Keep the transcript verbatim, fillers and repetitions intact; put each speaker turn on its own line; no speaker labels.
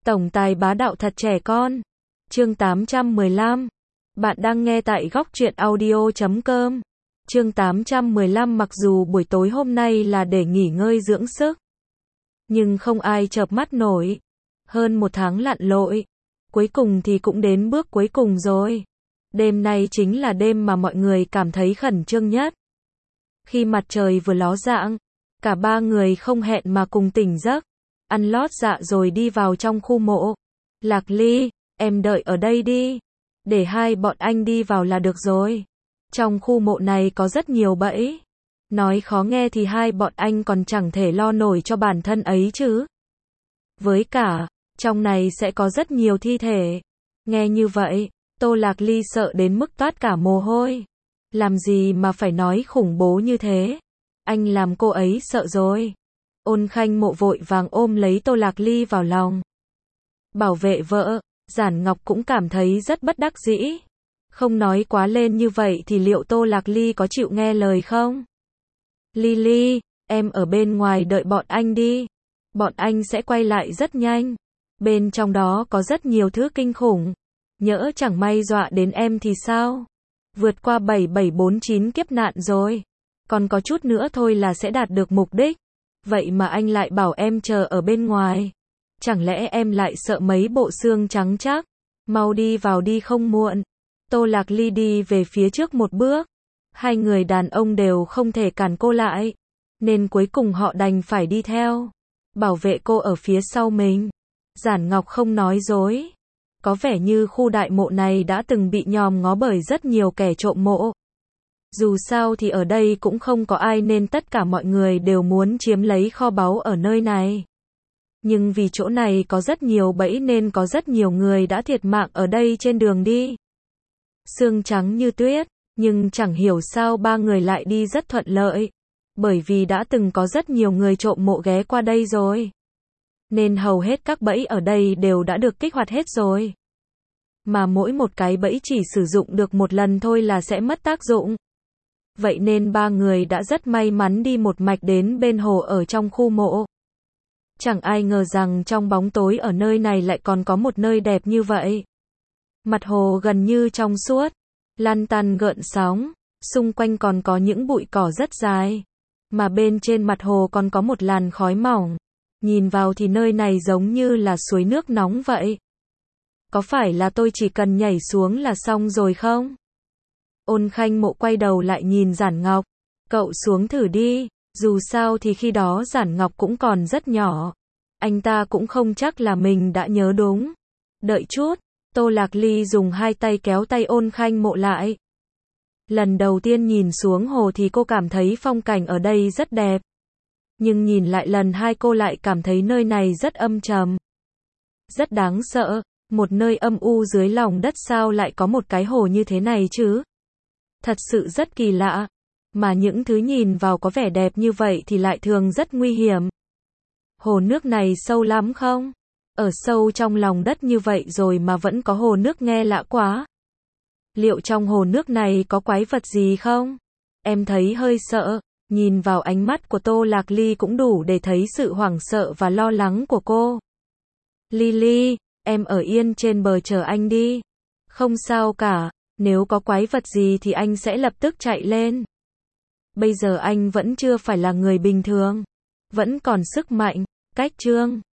Tổng tài bá đạo thật trẻ con. Chương tám trăm mười lăm. Bạn đang nghe tại góc truyện audio chấm com. Chương tám trăm mười lăm. Mặc dù buổi tối hôm nay là để nghỉ ngơi dưỡng sức, nhưng không ai chợp mắt nổi. Hơn một tháng lặn lội, cuối cùng thì cũng đến bước cuối cùng rồi. Đêm nay chính là đêm mà mọi người cảm thấy khẩn trương nhất. Khi mặt trời vừa ló dạng, cả ba người không hẹn mà cùng tỉnh giấc, ăn lót dạ rồi đi vào trong khu mộ. Lạc Ly, em đợi ở đây đi, để hai bọn anh đi vào là được rồi. Trong khu mộ này có rất nhiều bẫy. Nói khó nghe thì hai bọn anh còn chẳng thể lo nổi cho bản thân ấy chứ. Với cả, trong này sẽ có rất nhiều thi thể. Nghe như vậy, Tô Lạc Ly sợ đến mức toát cả mồ hôi. Làm gì mà phải nói khủng bố như thế? Anh làm cô ấy sợ rồi. Ôn Khanh Mộ vội vàng ôm lấy Tô Lạc Ly vào lòng. Bảo vệ vợ, Giản Ngọc cũng cảm thấy rất bất đắc dĩ. Không nói quá lên như vậy thì liệu Tô Lạc Ly có chịu nghe lời không? Ly Ly, em ở bên ngoài đợi bọn anh đi. Bọn anh sẽ quay lại rất nhanh. Bên trong đó có rất nhiều thứ kinh khủng. Nhỡ chẳng may dọa đến em thì sao? Vượt qua bảy bảy bốn chín kiếp nạn rồi. Còn có chút nữa thôi là sẽ đạt được mục đích. Vậy mà anh lại bảo em chờ ở bên ngoài. Chẳng lẽ em lại sợ mấy bộ xương trắng chắc? Mau đi vào đi không muộn. Tô Lạc Ly đi về phía trước một bước. Hai người đàn ông đều không thể cản cô lại, nên cuối cùng họ đành phải đi theo, bảo vệ cô ở phía sau mình. Giản Ngọc không nói dối. Có vẻ như khu đại mộ này đã từng bị nhòm ngó bởi rất nhiều kẻ trộm mộ. Dù sao thì ở đây cũng không có ai nên tất cả mọi người đều muốn chiếm lấy kho báu ở nơi này. Nhưng vì chỗ này có rất nhiều bẫy nên có rất nhiều người đã thiệt mạng ở đây trên đường đi. Xương trắng như tuyết, nhưng chẳng hiểu sao ba người lại đi rất thuận lợi. Bởi vì đã từng có rất nhiều người trộm mộ ghé qua đây rồi. Nên hầu hết các bẫy ở đây đều đã được kích hoạt hết rồi. Mà mỗi một cái bẫy chỉ sử dụng được một lần thôi là sẽ mất tác dụng. Vậy nên ba người đã rất may mắn đi một mạch đến bên hồ ở trong khu mộ. Chẳng ai ngờ rằng trong bóng tối ở nơi này lại còn có một nơi đẹp như vậy. Mặt hồ gần như trong suốt, lăn tăn gợn sóng, xung quanh còn có những bụi cỏ rất dài. Mà bên trên mặt hồ còn có một làn khói mỏng. Nhìn vào thì nơi này giống như là suối nước nóng vậy. Có phải là tôi chỉ cần nhảy xuống là xong rồi không? Ôn Khanh Mộ quay đầu lại nhìn Giản Ngọc. Cậu xuống thử đi, dù sao thì khi đó Giản Ngọc cũng còn rất nhỏ. Anh ta cũng không chắc là mình đã nhớ đúng. Đợi chút, Tô Lạc Ly dùng hai tay kéo tay Ôn Khanh Mộ lại. Lần đầu tiên nhìn xuống hồ thì cô cảm thấy phong cảnh ở đây rất đẹp. Nhưng nhìn lại lần hai cô lại cảm thấy nơi này rất âm trầm. Rất đáng sợ, một nơi âm u dưới lòng đất sao lại có một cái hồ như thế này chứ? Thật sự rất kỳ lạ. Mà những thứ nhìn vào có vẻ đẹp như vậy thì lại thường rất nguy hiểm. Hồ nước này sâu lắm không? Ở sâu trong lòng đất như vậy rồi mà vẫn có hồ nước nghe lạ quá. Liệu trong hồ nước này có quái vật gì không? Em thấy hơi sợ. Nhìn vào ánh mắt của Tô Lạc Ly cũng đủ để thấy sự hoảng sợ và lo lắng của cô. Ly Ly, em ở yên trên bờ chờ anh đi. Không sao cả, nếu có quái vật gì thì anh sẽ lập tức chạy lên. Bây giờ anh vẫn chưa phải là người bình thường. Vẫn còn sức mạnh, cách chương.